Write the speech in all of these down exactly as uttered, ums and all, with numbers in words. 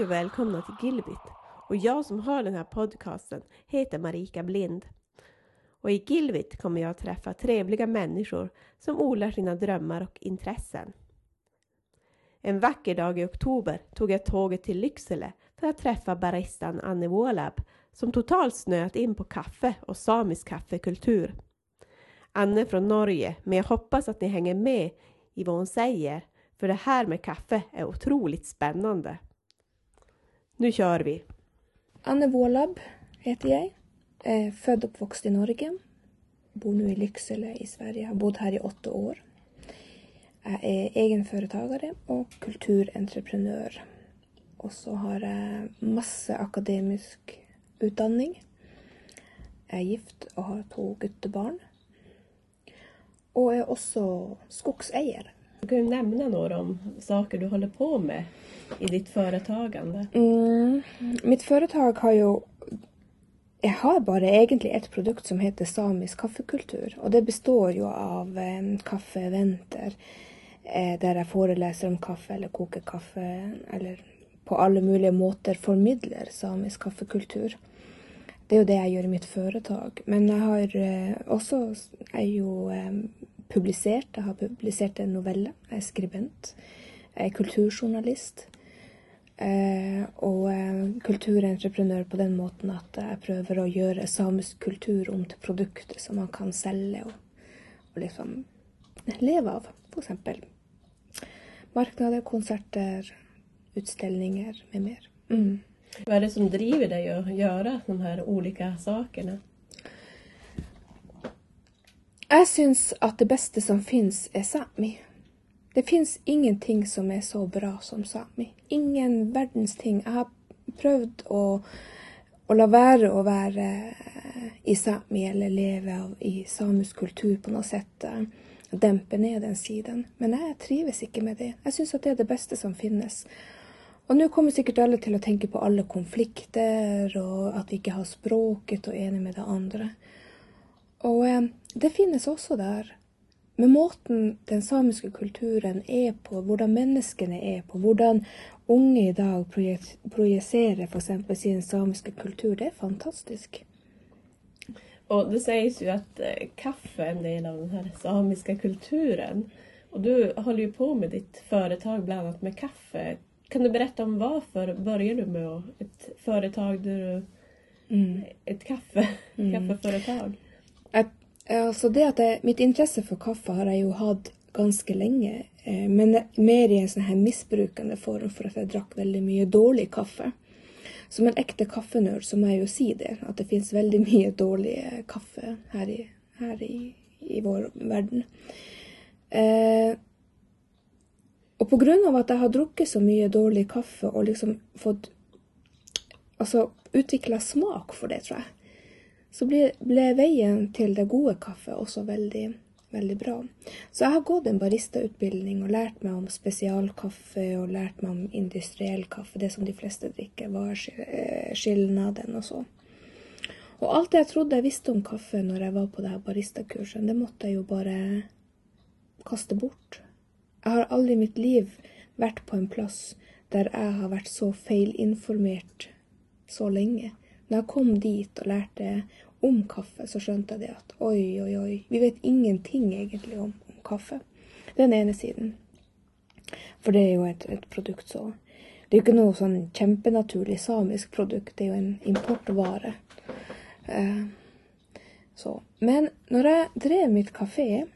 och välkomna till Gilbit. Och jag som har den här podcasten heter Marika Blind. Och i Gilbit kommer jag att träffa trevliga människor som odlar sina drömmar och intressen. En vacker dag i oktober tog jag tåget till Lycksele för att träffa baristan Anne Vålab som totalt snöat in på kaffe och samisk kaffekultur. Anne är från Norge, men jag hoppas att ni hänger med i vad hon säger, för det här med kaffe är otroligt spännande. Nu kör vi! Anne Vålab heter jag. Är född och uppvuxen i Norge. Bor nu i Lycksele i Sverige. Jag har bott här i åtta år. Jag är egenföretagare och kulturentreprenör. Och så har jag masse akademisk utdanning. Jag är gift och har två guttebarn. Och är också skogsägare. Kan du nämna några om saker du håller på med i ditt företagande? Mm, mitt företag har ju... Jag har bara egentligen ett produkt som heter samisk kaffekultur. Och det består ju av eh, kaffeeventer. Eh, där jag föreläser om kaffe eller kokar kaffe. Eller på alla möjliga måter formidlar samisk kaffekultur. Det är ju det jag gör i mitt företag. Men jag har eh, också är ju, eh, publicerat. Jag har publicerat en novella. Jag är skribent. Jag är kulturjournalist. Eh, och eh, kulturentreprenör på den måten att jag prövar att göra samisk kultur om till produkter som man kan sälja och, och liksom leva av. För exempel marknader, konserter, utställningar med mer. Mm. Vad är det som driver dig att göra de här olika sakerna? Jag syns att det bästa som finns är Sami. Det finns ingenting som är så bra som Sami. Ingen världens ting. Jag har prövat att, att la vara och vara i Sami eller leva i samisk kultur på något sätt. Dämpa ner den sidan. Men nej, jag trivs inte med det. Jag syns att det är det bästa som finns. Och nu kommer säkert alla till att tänka på alla konflikter och att vi inte har språket och ena med det andra. Och eh, det finns också där. Men måten den samiska kulturen är på, hvordan menneskene är på, hvordan unge idag projicerar för exempel sin samiska kultur, det är fantastiskt. Och det sägs ju att eh, kaffe är en del av den här samiska kulturen. Och du håller ju på med ditt företag bland annat med kaffe. Kan du berätta om varför började du med ett företag där du, mm. ett kaffe, mm. kaffeföretag? Att, alltså det att det, mitt intresse för kaffe har jag ju haft ganska länge. Eh, men mer i en sån här missbrukande form för att jag drack väldigt mycket dålig kaffe. Som en äkta kaffenörd så må jag ju säga det. Att det finns väldigt mycket dålig kaffe här i, här i, i vår värld. Eh, och på grund av att jag har druckit så mycket dålig kaffe och liksom fått alltså, utveckla smak för det tror jag. Så blev, blev vägen till det goda kaffe också väldigt, väldigt bra. Så jag har gått en baristautbildning och lärt mig om specialkaffe och lärt mig om industriell kaffe. Det som de flesta dricker, var skillnaden och så. Och allt det jag trodde jag visste om kaffe när jag var på den här baristakursen, det måtte jag ju bara kasta bort. Jag har aldrig i mitt liv varit på en plats där jag har varit så feilinformerad så länge. När jag kom dit och lärde om kaffe så skönte jag att oj, oj, oj. Vi vet ingenting egentligen om, om kaffe. Den ena sidan. För det är ju ett, ett produkt så. Det är ju inte någon sån kämpenaturlig samisk produkt. Det är ju en importvara. Uh, så. Men när jag drev mitt kafé.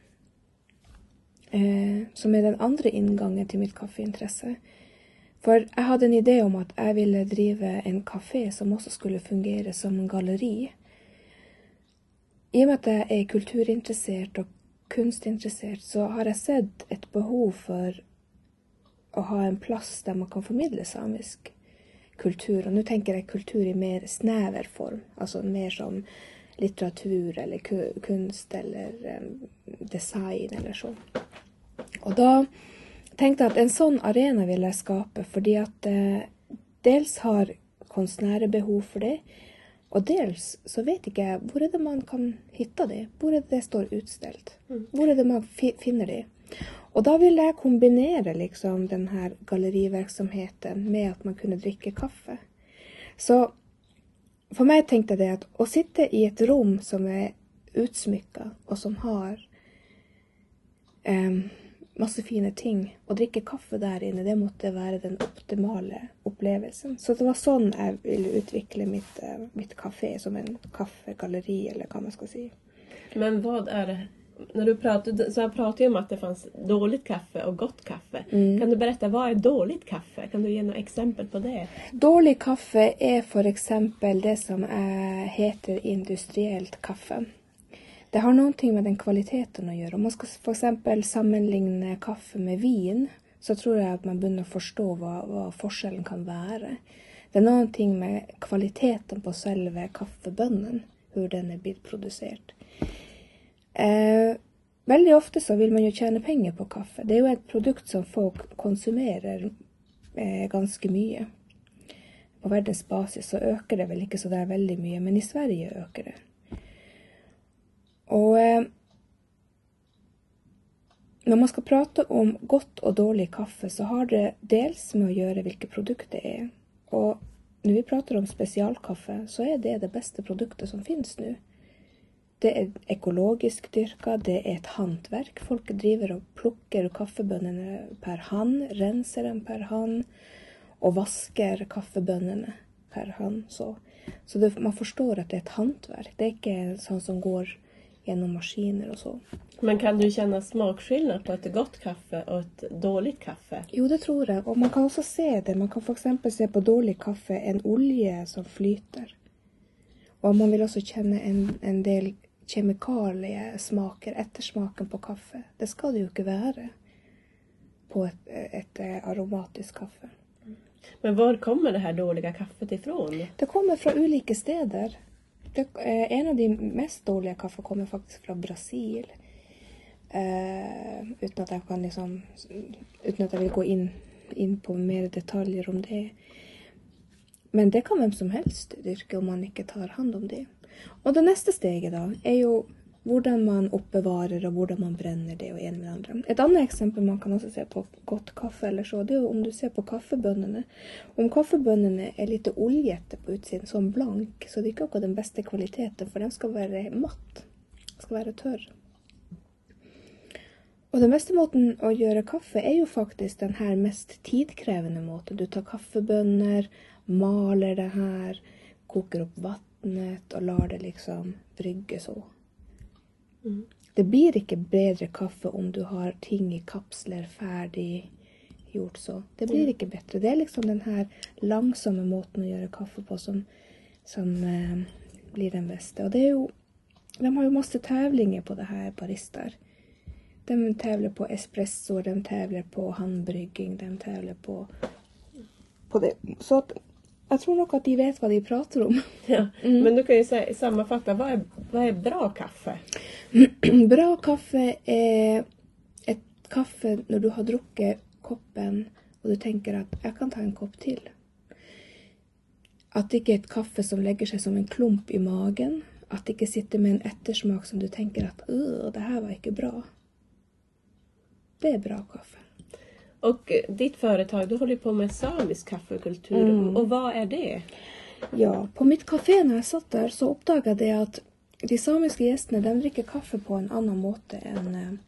Uh, som är den andra ingången till mitt kaffeintresse. För jag hade en idé om att jag ville driva en kafé som också skulle fungera som en galleri. I och med att jag är kulturintresserad och kunstintresserad så har jag sett ett behov för att ha en plats där man kan förmedla samisk kultur. Och nu tänker jag kultur i mer snäver form. Alltså mer som litteratur eller kunst eller design eller så. Och då tänkte jag att en sån arena vill jag skapa fordi att eh, dels har konstnärer behov för det och dels så vet inte jag hvor är det man kan hitta det, hvor är det det står utställt, mm. hvor är det man f- finner det. Og da ville jeg kombinere liksom den her galleriverksomheten med at man kunne drikke kaffe. Så for meg tenkte jeg det at å sitte i et rom som er utsmykket, og som har um, masse fine ting, og drikke kaffe der inne, det måtte være den optimale opplevelsen. Så det var sånn jeg ville utvikle mitt, uh, mitt kafé, som en kaffegalleri, eller hva man skal si. Men hva er det? Når du prater, så jeg prater jo om at det fanns dårligt kaffe og godt kaffe. Mm. Kan du berette, hva er dårligt kaffe? Kan du gi noe eksempel på det? Dårlig kaffe er for eksempel det som er, heter industrielt kaffe. Det har noen ting med den kvaliteten å gjøre. Om man skal for eksempel sammenligne kaffe med vin, så tror jeg at man begynner å forstå hva, hva forskjellen kan være. Det er noen ting med kvaliteten på selve kaffebønnen, hvor den er blitt produsert. Eh, veldig ofte så vil man jo tjene penger på kaffe. Det er jo et produkt som folk konsumerer eh, ganske mye. På verdens basis så øker det vel ikke så der veldig mye, men i Sverige øker det. Og eh, når man skal prate om godt og dårlig kaffe, så har det dels med å gjøre hvilke produkter det er. Og når vi prater om spesialkaffe, så er det det beste produktet som finnes nå. Det er økologisk dyrket, det er et håndverk. Folk driver og plukker kaffebønnene per hand, renser dem per hand, og vasker kaffebønnene per hand. Så, så det, man forstår at det er et håndverk. Det er ikke sånn som går gjennom maskiner og så. Men kan du kjenne smakskillnad på et godt kaffe og et dårlig kaffe? Jo, det tror jeg. Og man kan også se det. Man kan for eksempel se på dårlig kaffe en olje som flyter. Og man vil også kjenne en, en del kjemikalie smaker, ettersmaken på kaffe. Det skal det jo ikke være på et, et aromatisk kaffe. Men hvor kommer det her dårlige kaffet ifrån? Det kommer fra ulike steder. Det, eh, en av de mest dårlige kaffe kommer faktisk fra Brasil. Eh, uten at jeg kan liksom, uten at jeg vil gå inn, inn på mer detaljer om det. Men det kan hvem som helst dyrke om man ikke tar hand om det. Og det neste steget da, er jo hvordan man oppbevarer og hvordan man brenner det og en med andre. Et annet eksempel man kan også se på godt kaffe eller så, det er jo om du ser på kaffebønnene. Om kaffebønnene er litt oljete på utsiden, sånn blank, så det er ikke akkurat den beste kvaliteten, for den skal være matt, skal være tørr. Og den beste måten å gjøre kaffe er jo faktisk den her mest tidkrevende måten. Du tar kaffebønner, maler det her, koker opp vatten, og lar det liksom brygge så. Mm. Det blir ikke bedre kaffe om du har ting i kapsler ferdig gjort så. Det blir ikke bedre. Det er liksom den her langsomme måten å gjøre kaffe på som, som eh, blir den beste. Og det er jo, de har jo masse tævlinger på det her barister. De tævler på espresso, de tævler på handbrygging, de tævler på, på det. Så at jeg tror nok at de vet hva de prater om. Ja, mm. Men du kan jo si, sammenfatte, hva er, hva er bra kaffe? Bra kaffe er et kaffe når du har drukket koppen, og du tenker at jeg kan ta en kopp til. At det ikke er et kaffe som legger seg som en klump i magen. At det ikke sitter med en ettersmak som du tenker at øh, det her var ikke bra. Det er bra kaffe. Och ditt företag, du håller på med samisk kaffekultur. Mm. Och vad är det? Ja, på mitt kafé når jeg satt der, så oppdaget jeg at de samiske gjestene, de drikker kaffe på en annen måte enn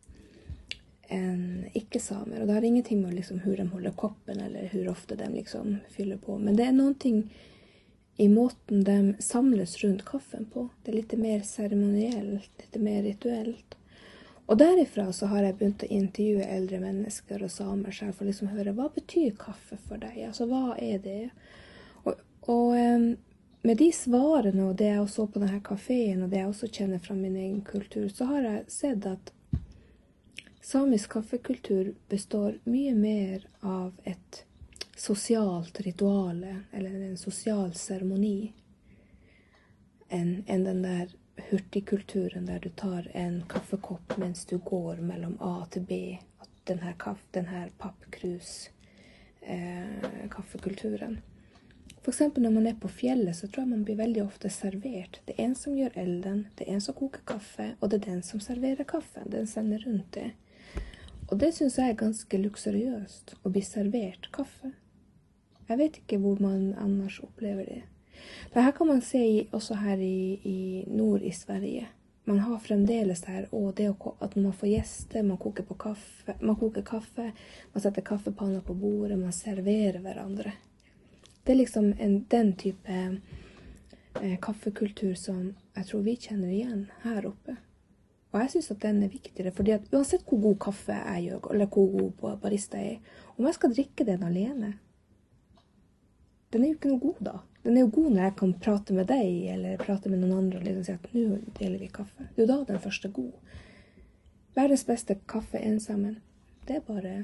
en ikke-samer. Og det har ingenting med liksom, hvor de holder koppen, eller hvor ofte de liksom fyller på. Men det er noen ting i måten de samles rundt kaffen på. Det er litt mer seremonielt, litt mer rituelt. Og derifra så har jeg begynt å intervjue eldre mennesker og samer selv for liksom å høre, hva betyr kaffe for deg? Altså, hva er det? Og, og um, med de svarene og det jeg så på denne kaféen og det jeg også kjenner fra min egen kultur, så har jeg sett at samisk kaffekultur består mye mer av et sosialt rituale, eller en sosial seremoni, enn en den der hurtigkulturen der du tar en kaffekopp mens du går mellom A til B, at den her, kaff, den her pappkrus eh, kaffekulturen. For eksempel når man er på fjellet, så tror jeg man blir veldig ofte servert. Det er en som gjør elden, det er en som koker kaffe, og det er den som serverer kaffen. Den sender rundt det. Og det synes jeg er ganske luksuriøst å bli servert kaffe. Jeg vet ikke hvor man annars opplever det. Det her kan man se i, også her i, i nord i Sverige. Man har fremdeles her, og det at når man får gjester, man koker, på kaffe, man koker kaffe, man setter kaffepanna på bordet, man serverer hverandre. Det er liksom en, den type eh, kaffekultur som jeg tror vi kjenner igjen her oppe. Og jeg synes at den er viktigere, fordi at uansett hvor god kaffe jeg gjør, eller hvor god barista jeg er, om jeg skal drikke den alene, den er jo ikke noe god da. Den er jo god når jeg kan prate med deg, eller prate med noen andre, og liksom si at nå deler vi kaffe. Det er jo da den første er god. Verdens beste kaffe ensammen, det er bare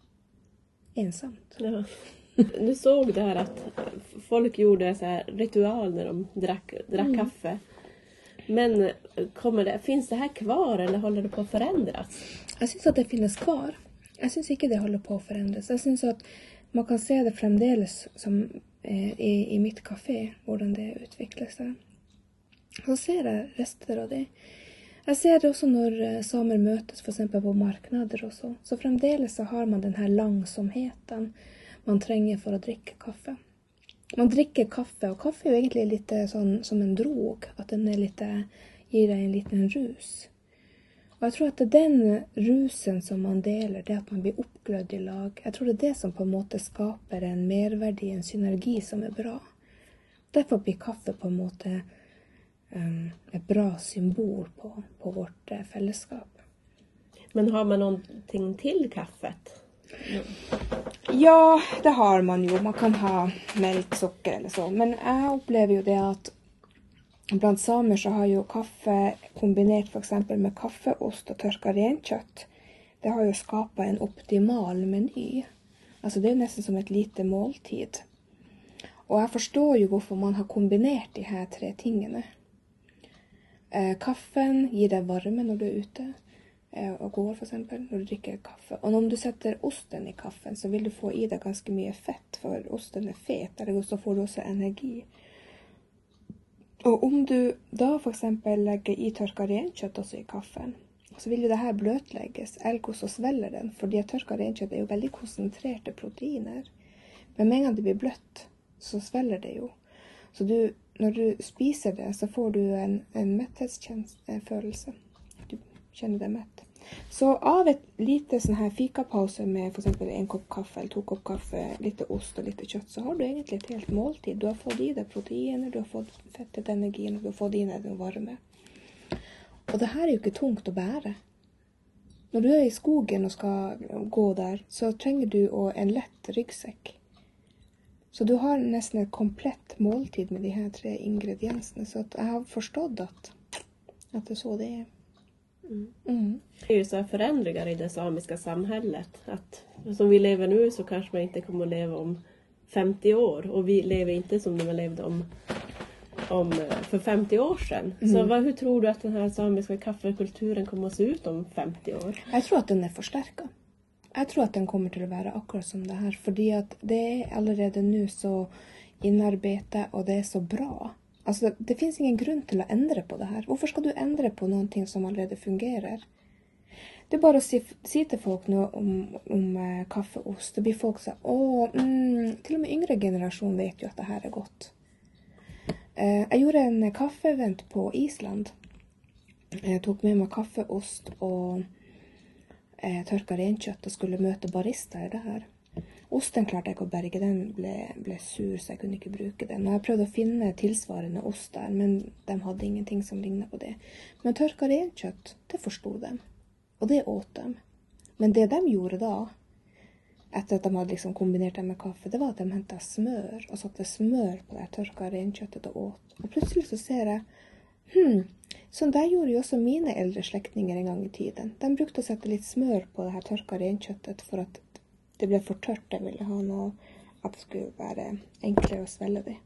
ensamt. Ja. Du såg där att folk gjorde så här ritual när de drack, drack mm. kaffe. Men kommer det, finns det här kvar eller håller det på att förändras? Jag syns att det finnes kvar. Jag syns inte det håller på att förändras. Jag syns att man kan se det fremdeles som eh, i, i mitt kafé, hvordan det utvikles der. Så ser jeg rester av det. Jeg ser det også når samer møtes, for eksempel på marknader også. Så fremdeles så har man den her langsomheten man trenger for å drikke kaffe. Man drikker kaffe, og kaffe er jo egentlig litt sånn som en drog, at den er litt, gir deg en liten rus. Og jeg tror at det er den rusen som man deler, det at man blir oppglødd i lag. Jeg tror det er det som på en måte skaper en merverdi, en synergi som er bra. Derfor blir kaffe på en måte um, et bra symbol på, på vårt uh, fellesskap. Men har man någonting till kaffet? Mm. Ja, det har man jo. Man kan ha melk, sukker eller så. Men jeg opplever jo det at blant samer så har jo kaffe kombinert for eksempel med kaffeost og tørka renkjøtt. Det har jo skapet en optimal meny. Altså det er jo nesten som et lite måltid. Og jeg forstår jo hvorfor man har kombinert de her tre tingene. Eh, kaffen gir deg varme når du er ute eh, og går for eksempel, når du drikker kaffe. Og når du setter osten i kaffen så vil du få i deg ganske mye fett, for osten er fet, eller så får du også energi. Og om du da for eksempel legger i tørka renkjøtt også i kaffen, så vil jo det her bløtlegges, ergo så svelger den, fordi tørka renkjøtt er jo veldig konsentrerte proteiner. Men med en gang det blir bløtt, så svelger det jo. Så du, når du spiser det, så får du en, en metthetsfølelse. Du kjenner deg mett. Så av et lite sånn her fikapause med for eksempel en kopp kaffe eller to kopp kaffe, litt ost og litt kjøtt, så har du egentlig et helt måltid. Du har fått i deg proteiner, du har fått fettet energien, og du har fått i deg den varme. Og det her er jo ikke tungt å bære. Når du er i skogen og skal gå der, så trenger du en lett ryggsekk. Så du har nesten et komplett måltid med de her tre ingrediensene, så jeg har forstått at, at det er så det er. Mm. Mm. Det är ju så här förändringar i det samiska samhället att som vi lever nu så kanske man inte kommer att leva om femtio år och vi lever inte som de levde om, om för femtio år sedan. Mm. Så vad, hur tror du att den här samiska kaffekulturen kommer att se ut om femtio år? Jag tror att den är förstärkad. Jag tror att den kommer till att vara akkurat som det här, fordi att det är allerede nu så inarbetat och det är så bra. Alltså, det finns ingen grund till att ändra på det här. Varför ska du ändra på någonting som allerede fungerar? Det är bara att si, si till folk nu om, om äh, kaffeost. Det blir folk så åh, mm, till och med yngre generation vet ju att det här är gott. Äh, jag gjorde en kaffeevent på Island. Jag tog med mig kaffeost och äh, tørka renkjøtt och skulle möta barister där. Osten klarte jeg ikke å berge, den ble, ble sur, så jeg kunne ikke bruke den. Og jeg prøvde å finne tilsvarende ost der, men de hadde ingenting som lignet på det. Men tørka renkjøtt, det forstod de. Og det åt de. Men det de gjorde da, etter at de hadde liksom kombinert det med kaffe, det var at de hentet smør, og satte smør på det tørka renkjøttet og åt. Og plutselig så ser jeg, hm, sånn der gjorde jo også mine eldre slektninger en gang i tiden. De brukte å sette litt smør på det her tørka renkjøttet for at det ble for tørt, jeg ville ha noe, at det skulle være enklere å svelle det.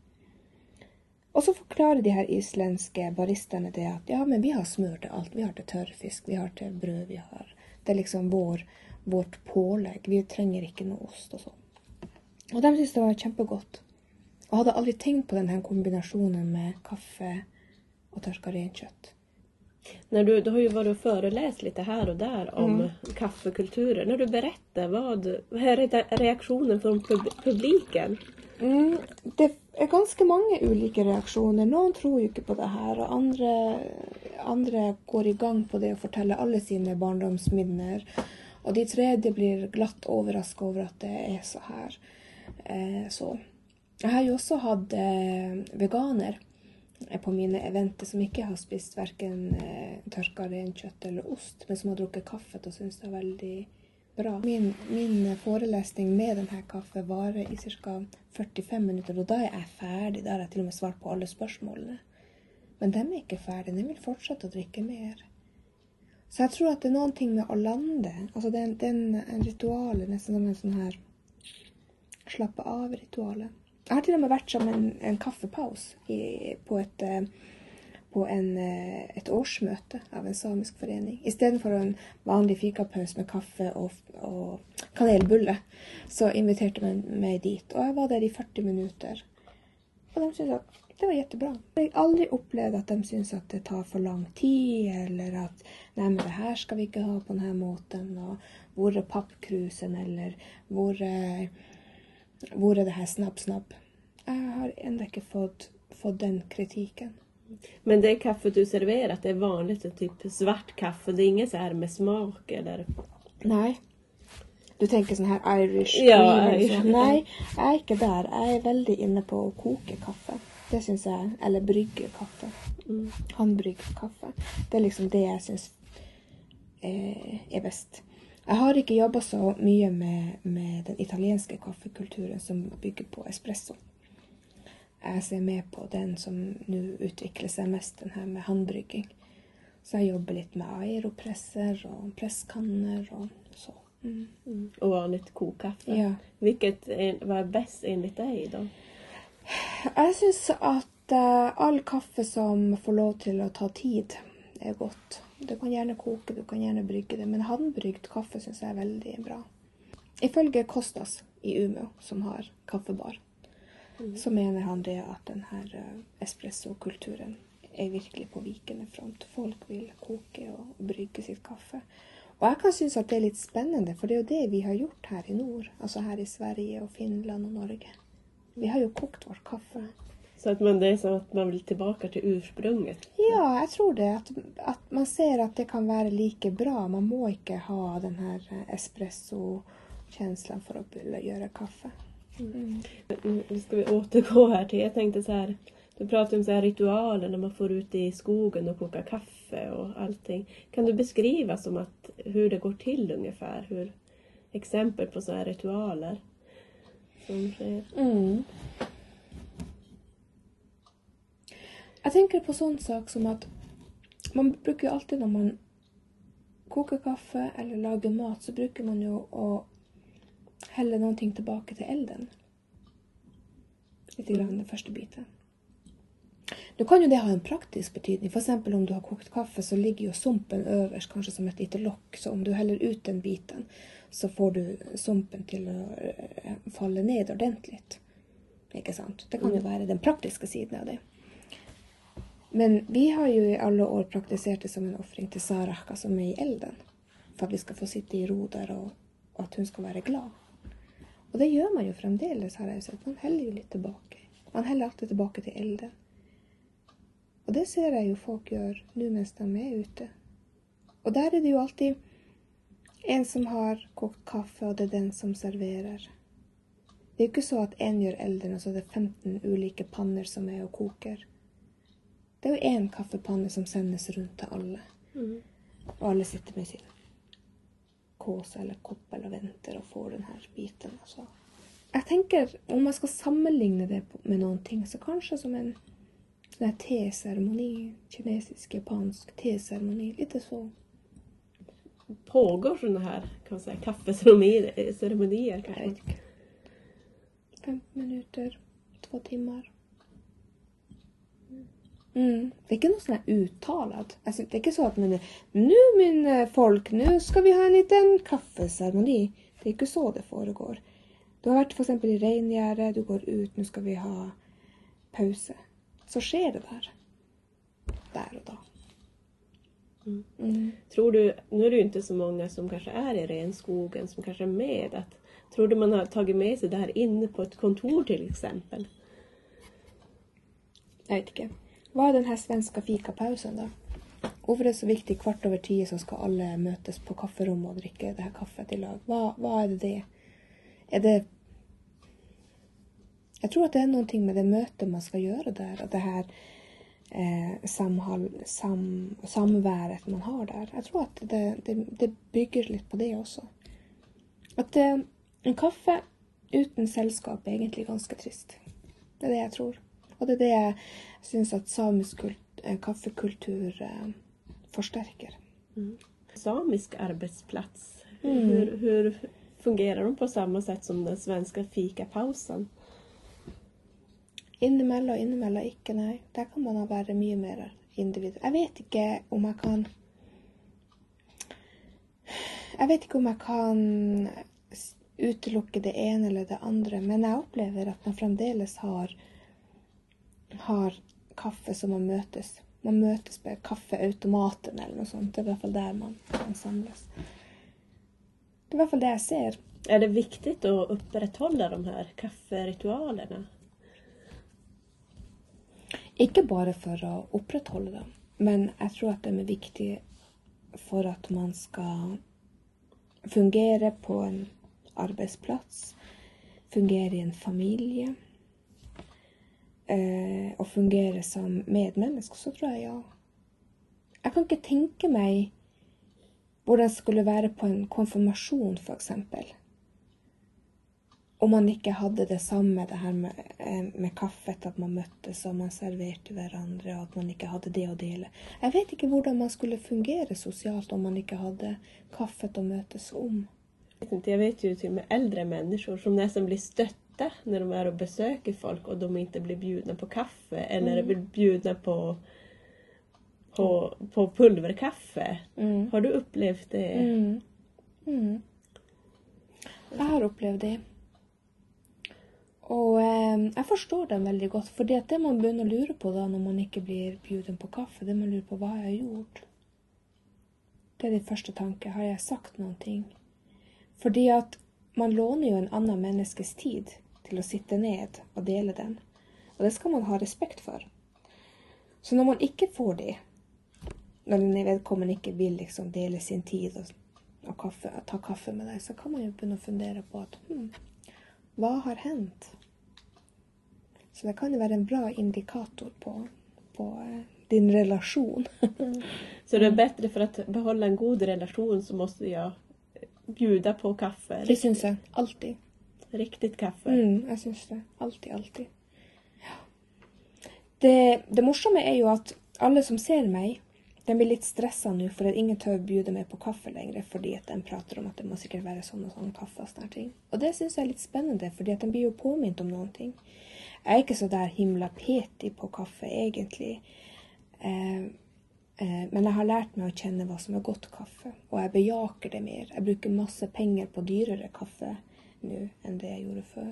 Og så forklarer de her islandske baristene det at, ja, men vi har smør til alt. Vi har til tørrfisk, vi har til brød, vi har. Det er liksom vår, vårt pålegg. Vi trenger ikke noe ost og sånn. Og de synes det var kjempegodt. Og hadde aldri tenkt på denne kombinasjonen med kaffe og tørka renkjøtt. När du, du har ju varit och föreläst lite här och där om Mm. kaffekulturer. När du berättar, vad, vad är re- reaktionen från pub- publiken? Mm, det er ganske mange ulike reaksjoner. Noen tror jo ikke på det her, og andre, andre går i gang på det å fortelle alle sine barndomsminner. Og de tredje blir glatt overrasket over at det er så her. Eh, så. Jeg har jo også hatt eh, veganer på mine eventer som ikke har spist hverken eh, tørka renkjøtt eller ost, men som har drukket kaffe og synes det er veldig bra. Min, min forelesning med denne kaffe varer i ca. førtifem minutter, og da er jeg ferdig. Da har jeg til og med svart på alle spørsmålene. Men de er ikke ferdige, de vil fortsette å drikke mer. Så jeg tror at det er noen ting med å lande. Altså det er en, det er en, en rituale, nesten som en sånn her slappe av-rituale. Jeg har til og med vært som en, en kaffepaus i, på, et, på en, et årsmøte av en samisk forening. I stedet for en vanlig fikapaus med kaffe og, og kanelbulle, så inviterte man meg dit. Og jeg var der i førti minutter. Og de syntes at det var jättebra. Jeg har aldri opplevd at de synes at det tar for lang tid, eller at nei, men det her skal vi ikke ha på denne måten, og hvor er pappkrusen, eller hvor er, hvor er det her snabb-snabb. Jeg har enda ikke fått, fått den kritiken. Men det kaffet du serverar, det är vanligt, typ svart kaffe. Det är inget så här med smak eller... Nei. Du tenker sånn her Irish Ja, cream, Irish. liksom. Nei, jeg er ikke der. Jeg er veldig inne på å koke kaffe. Det synes jeg, eller brygge kaffe. Mm. Håndbrygget kaffe. Det er liksom det jeg synes eh, er best. Jeg har ikke jobbet så mye med, med den italienske kaffekulturen som bygger på espresso. Jeg ser med på den som nå utvikler seg mest, den her med håndbrygging. Så jeg jobber litt med aeropresser og presskanner og så. Mm. Mm. Och vanligt kokkaffe. Ja. Vilket är, vad är bäst enligt dig då? Jeg synes at uh, all kaffe som får lov til å ta tid er godt. Du kan gjerne koke, du kan gjerne brygge det, men håndbrygd kaffe synes jeg er veldig bra. Ifølge Kostas i Umeå, som har kaffebar, mm. så mener han det at denne uh, espresso-kulturen er virkelig på vikende front. Folk vil koke og brygge sitt kaffe. Og jeg kan synes at det er litt spennende, for det er jo det vi har gjort her i nord, altså her i Sverige og Finland og Norge. Vi har jo kokt vår kaffe. Så att man, det är som att man vill tillbaka till ursprunget. Ja, jeg tror det. At, at man ser at det kan være like bra. Man må ikke ha den her espresso-känslan for å gjøre kaffe. Mm. Nu ska vi återgå här till, jag tänkte så här, du pratar om så här ritualer när man får ut i skogen och koka kaffe och allting. Kan du beskriva som att hur det går till ungefär? Hur, exempel på så här ritualer som sker? Mm. Jeg tenker på sånn sak som at man bruker jo alltid når man koker kaffe eller lager mat, så bruker man jo å helle noen ting tilbake til elden. Litt grann den første biten. Nå kan jo det ha en praktisk betydning. For eksempel om du har kokt kaffe, så ligger jo sumpen øverst, kanskje som et lite lokk. Så om du heller ut den biten, så får du sumpen til å falle ned ordentlig. Ikke sant? Det kan jo være den praktiske siden av det. Men vi har jo i alle år praktisert det som en offring til Saraka som er i elden. For at vi skal få sitte i ro der, og, og at hun skal være glad. Og det gjør man jo fremdeles, har jeg jo sett. Man heller jo litt tilbake. Man heller alltid tilbake til elden. Og det ser jeg jo folk gjør nå mens de er ute. Og der er det jo alltid en som har kokt kaffe, og det er den som serverer. Det er jo ikke så at en gjør elden, og så er det femten ulike panner som er og koker. Det er jo en kaffepanne som sendes rundt til alle. Mm. Og alle sitter med sin kåse eller kopp eller venter og får den her biten. Altså. Jeg tenker, om man skal sammenligne det med noen ting, så kanskje som en sånn te-seremoni, kinesisk, japansk te-seremoni, litt så. Pågår sånne her, kan man säga, kaffeceremonier kanskje? femten minutter, två timmar. Mm. Det er ikke noe sånn uttalad. Altså, det er ikke så at man er, nu mine folk, nu skal vi ha en liten kaffeseremoni. Det er ikke så det foregår. Du har vært for eksempel i Reingjerde, du går ut, nu skal vi ha pause. Så skjer det der. Der og da. Mm. Mm. Tror du, nu är det ju inte så många som kanske är i renskogen som kanske är med. Att, tror du man har tagit med sig det här inne på ett kontor till exempel? Jeg vet ikke. Hva er den her svenska fikapausen da? Hvorfor er det så viktig kvart over ti så skal alle møtes på kafferommet og drikke det her kaffet i lag? Hva, hva er det det? Er det... Jeg tror at det er noen ting med det møtet man skal gjøre der, og det her eh, samhall, sam, samværet man har der. Jeg tror at det, det, det bygger litt på det også. At eh, en kaffe uten selskap er egentlig ganske trist. Det er det jeg tror. Og det er det jeg synes at samisk kult, eh, kaffekultur eh, forstärker. Mm. Samisk arbetsplats, Mm. hur, hur fungerar de på samma sätt som den svenska fikapausen? Innimellom og innimellom ikke, nei. Der kan man være mye mer individ. Jeg vet ikke om jeg kan... Jeg vet ikke om jeg kan utelukke det ene eller det andre, men jeg opplever at man fremdeles har, har kaffe som man møtes. Man møtes på kaffeautomaten eller noe sånt. Det er i hvert fall der man kan samles. Det er i hvert fall det jeg ser. Är det viktigt att upprätthålla de här kafferitualerna? Ikke bare for å opprettholde dem, men jeg tror at de er viktige for at man skal fungere på en arbeidsplass, fungere i en familie, eh, og fungere som medmenneske, så tror jeg ja. Jeg kan ikke tenke meg hvordan det skulle være på en konfirmasjon, for eksempel. Om man ikke hadde det samme, det her med, med kaffet, at man møttes og man serverte hverandre, og at man ikke hadde det å dele. Jeg vet ikke hvordan man skulle fungere sosialt om man ikke hadde kaffet å møtes om. Jag vet ju till med äldre människor som nästan blir stötta när de är och besöker folk och de inte blir bjudna på kaffe eller Mm. blir bjudna på, på, på pulverkaffe. Mm. Har du upplevt det? Mm. Mm. Jeg har opplevd det. Og eh, jeg forstår dem veldig godt, fordi at det man begynner å lure på da, når man ikke blir bjuden på kaffe, det man lurer på, hva har jeg gjort? Det er din første tanke, har jeg sagt noen ting? Fordi at man låner jo en annen menneskes tid til å sitte ned og dele den. Og det skal man ha respekt for. Så når man ikke får det, når den vedkommende ikke vil liksom dele sin tid og, og kaffe, ta kaffe med deg, så kan man jo begynne å fundere på at, hmm, hva har hendt? Så det kan jo være en bra indikator på, på eh, din relation. Så det är bättre för att behålla en god relation så måste jag bjuda på kaffe. Det synes jeg. Alltid. Riktigt kaffe. Mm, jeg synes det. Alltid, alltid. Ja. Det, det morsomme er jo at alle som ser meg, de blir litt stresset nå, for at ingen tør bjude meg på kaffe lenger, fordi at de prater om at det må sikkert være sånn og sånn kaffe og sånne ting. Og det synes jeg er litt spennende, fordi at de blir jo påminnet om noen ting. Jeg er ikke så der himla peti på kaffe, egentlig. Eh, eh, men jeg har lært meg å kjenne hva som er godt kaffe, og jeg bejaker det mer. Jeg bruker masse penger på dyrere kaffe nå enn det jeg gjorde før.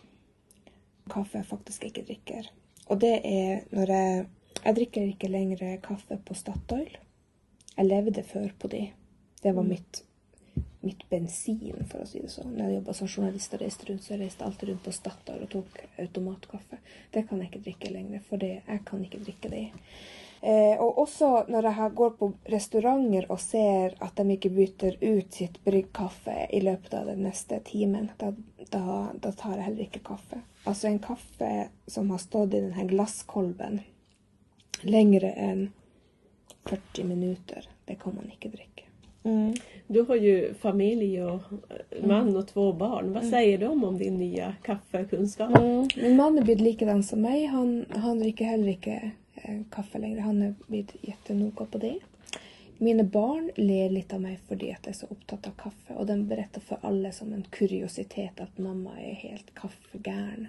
Kaffe jeg faktisk ikke drikker. Og det er når jeg, jeg drikker ikke lenger kaffe på Statoil. Jeg levde før på det. Det var mitt, mitt bensin, for å si det sånn. Når jeg jobbet som journalist og reiste rundt, så jeg reiste alltid rundt på Statoil og tok automatkaffe. Det kan jeg ikke drikke lenger, for det, jeg kan ikke drikke det. Eh, og også når jeg går på restauranter og ser at de ikke bytter ut sitt bryggkaffe i løpet av den neste timen, da, da, da tar jeg heller ikke kaffe. Altså en kaffe som har stått i denne glasskolben lengre enn førti minuter, det kan man ikke drikke. Mm. Du har ju familj och man och två barn. Vad säger de om din nya kaffekunskap? Mm. Min mann er blitt likedan som meg. Han, han drikker heller ikke eh, kaffe lenger. Han er blitt jättenoga på det. Mine barn ler litt av meg fordi at jeg er så opptatt av kaffe. Og de beretter for alle som en kuriositet at mamma er helt kaffegæren.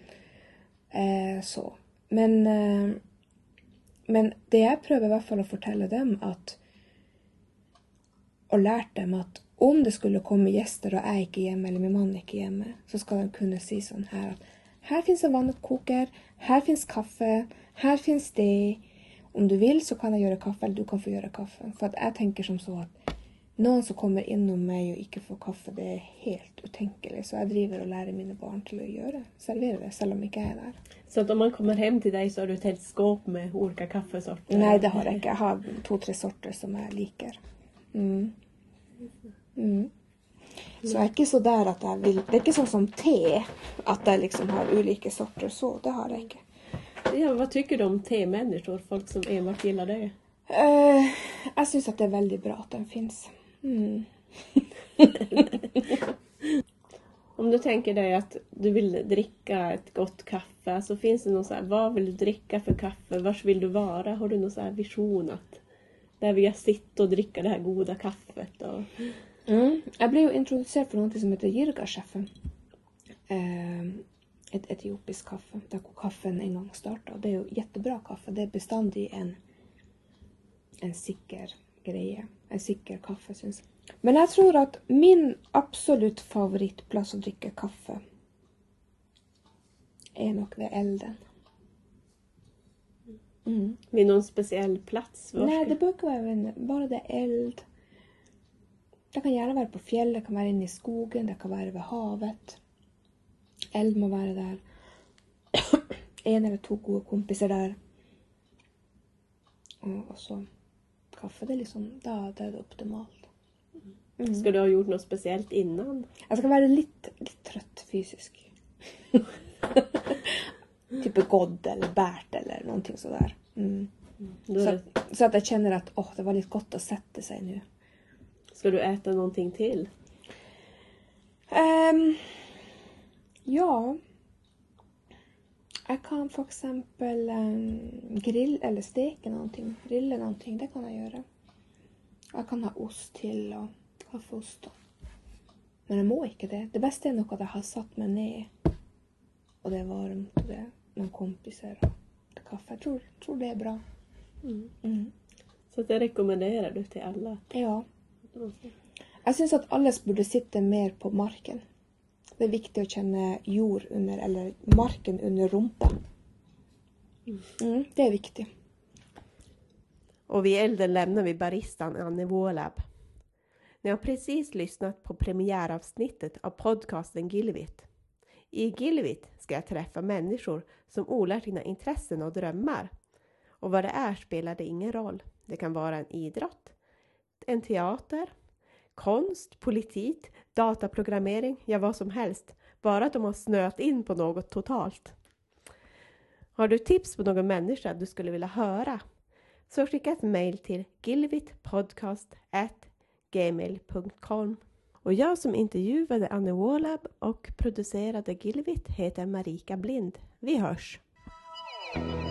Eh, så. Men, eh, men det jeg prøver i hvert fall å fortelle dem at og lært dem at om det skulle komme gjester og jeg er ikke hjemme, eller min mann er ikke hjemme, så skal de kunne si sånn her at her finnes en vannetkoker, her finnes kaffe, her finnes det, om du vill så kan jag göra kaffe eller du kan få göra kaffe. För att jag tänker som så att någon som kommer inom mig och inte får kaffe, det är helt utänkligt. Så jag driver och lär mina barn till att göra, servera det, selv om inte jag är där. Så att om man kommer hem till dig så har du ett helt skåp med olika kaffesorter? Nej, det har jag inte. Jag har två, tre sorter som är lika. Mm. Mm. Så det är inte så där att jag vill, det är inte så som te, att jag liksom har olika sorter så, det har jag inte. Ja, vad tycker du om te-människor, folk som enbart gillar det? Uh, jag syns att det är väldigt bra att den finns. Mm. Om du tänker dig att du vill dricka ett gott kaffe, så finns det någon så här, vad vill du dricka för kaffe? Vars vill du vara? Har du någon så här vision att där vill jag sitta och dricka det här goda kaffet? Och... Mm. Jag blev introducerad för något som heter Jirga-kaffe. Uh, ett etiopiskt kaffe. Där kaffen en gång startade. Det är ju jättebra kaffe. Det är bestand i en en sikker grej. En sikker kaffe, syns jag. Men jag tror att min absolut favoritplats att dricka kaffe är nog vid elden. Mm. Vid någon speciell plats? Var Nej, det brukar vara bara det eld. Det kan gärna vara på fjäll, det kan vara inne i skogen, det kan vara vid havet. Eld må vara där. En eller två goda kompisar där. Och så kaffe, det är liksom, där, där är det optimalt. Mm. Ska du ha gjort något speciellt innan? Jag ska vara lite, lite trött fysisk. Typ god eller bärt eller någonting sådär. Mm. Mm. Så, så att jag känner att åh, det var lite gott att sätta sig nu. Ska du äta någonting till? Um, ja. Jag kan för exempel um, grill eller steka någonting. Grilla någonting, det kan jag göra. Jag kan ha ost till och kaffeost. Men jag må inte det. Det bästa är nog att jag har satt mig ner. Och det är varmt och det är någon kompisar och det kaffe. Jag tror, tror det är bra. Mm. Mm. Så det rekommenderar du till alla? Ja. Mm. Jag syns att alla borde sitta mer på marken. Det är viktigt att känna jord under, eller marken under rumpan. Mm, det är viktigt. Och vid elden lämnar vi baristan Anne Wåhlab. Ni har precis lyssnat på premiäravsnittet av podcasten Gilvit. I Gilvit ska jag träffa människor som odlar sina intressen och drömmar. Och vad det är spelar det ingen roll. Det kan vara en idrott, en teater, konst, politik, dataprogrammering, ja vad som helst. Bara att de har snöat in på något totalt. Har du tips på någon människa du skulle vilja höra? Så skicka ett mejl till gilvitpodcast at gmail punkt com. Och jag som intervjuade Anne Wåhlab och producerade Gilvit heter Marika Blind. Vi hörs!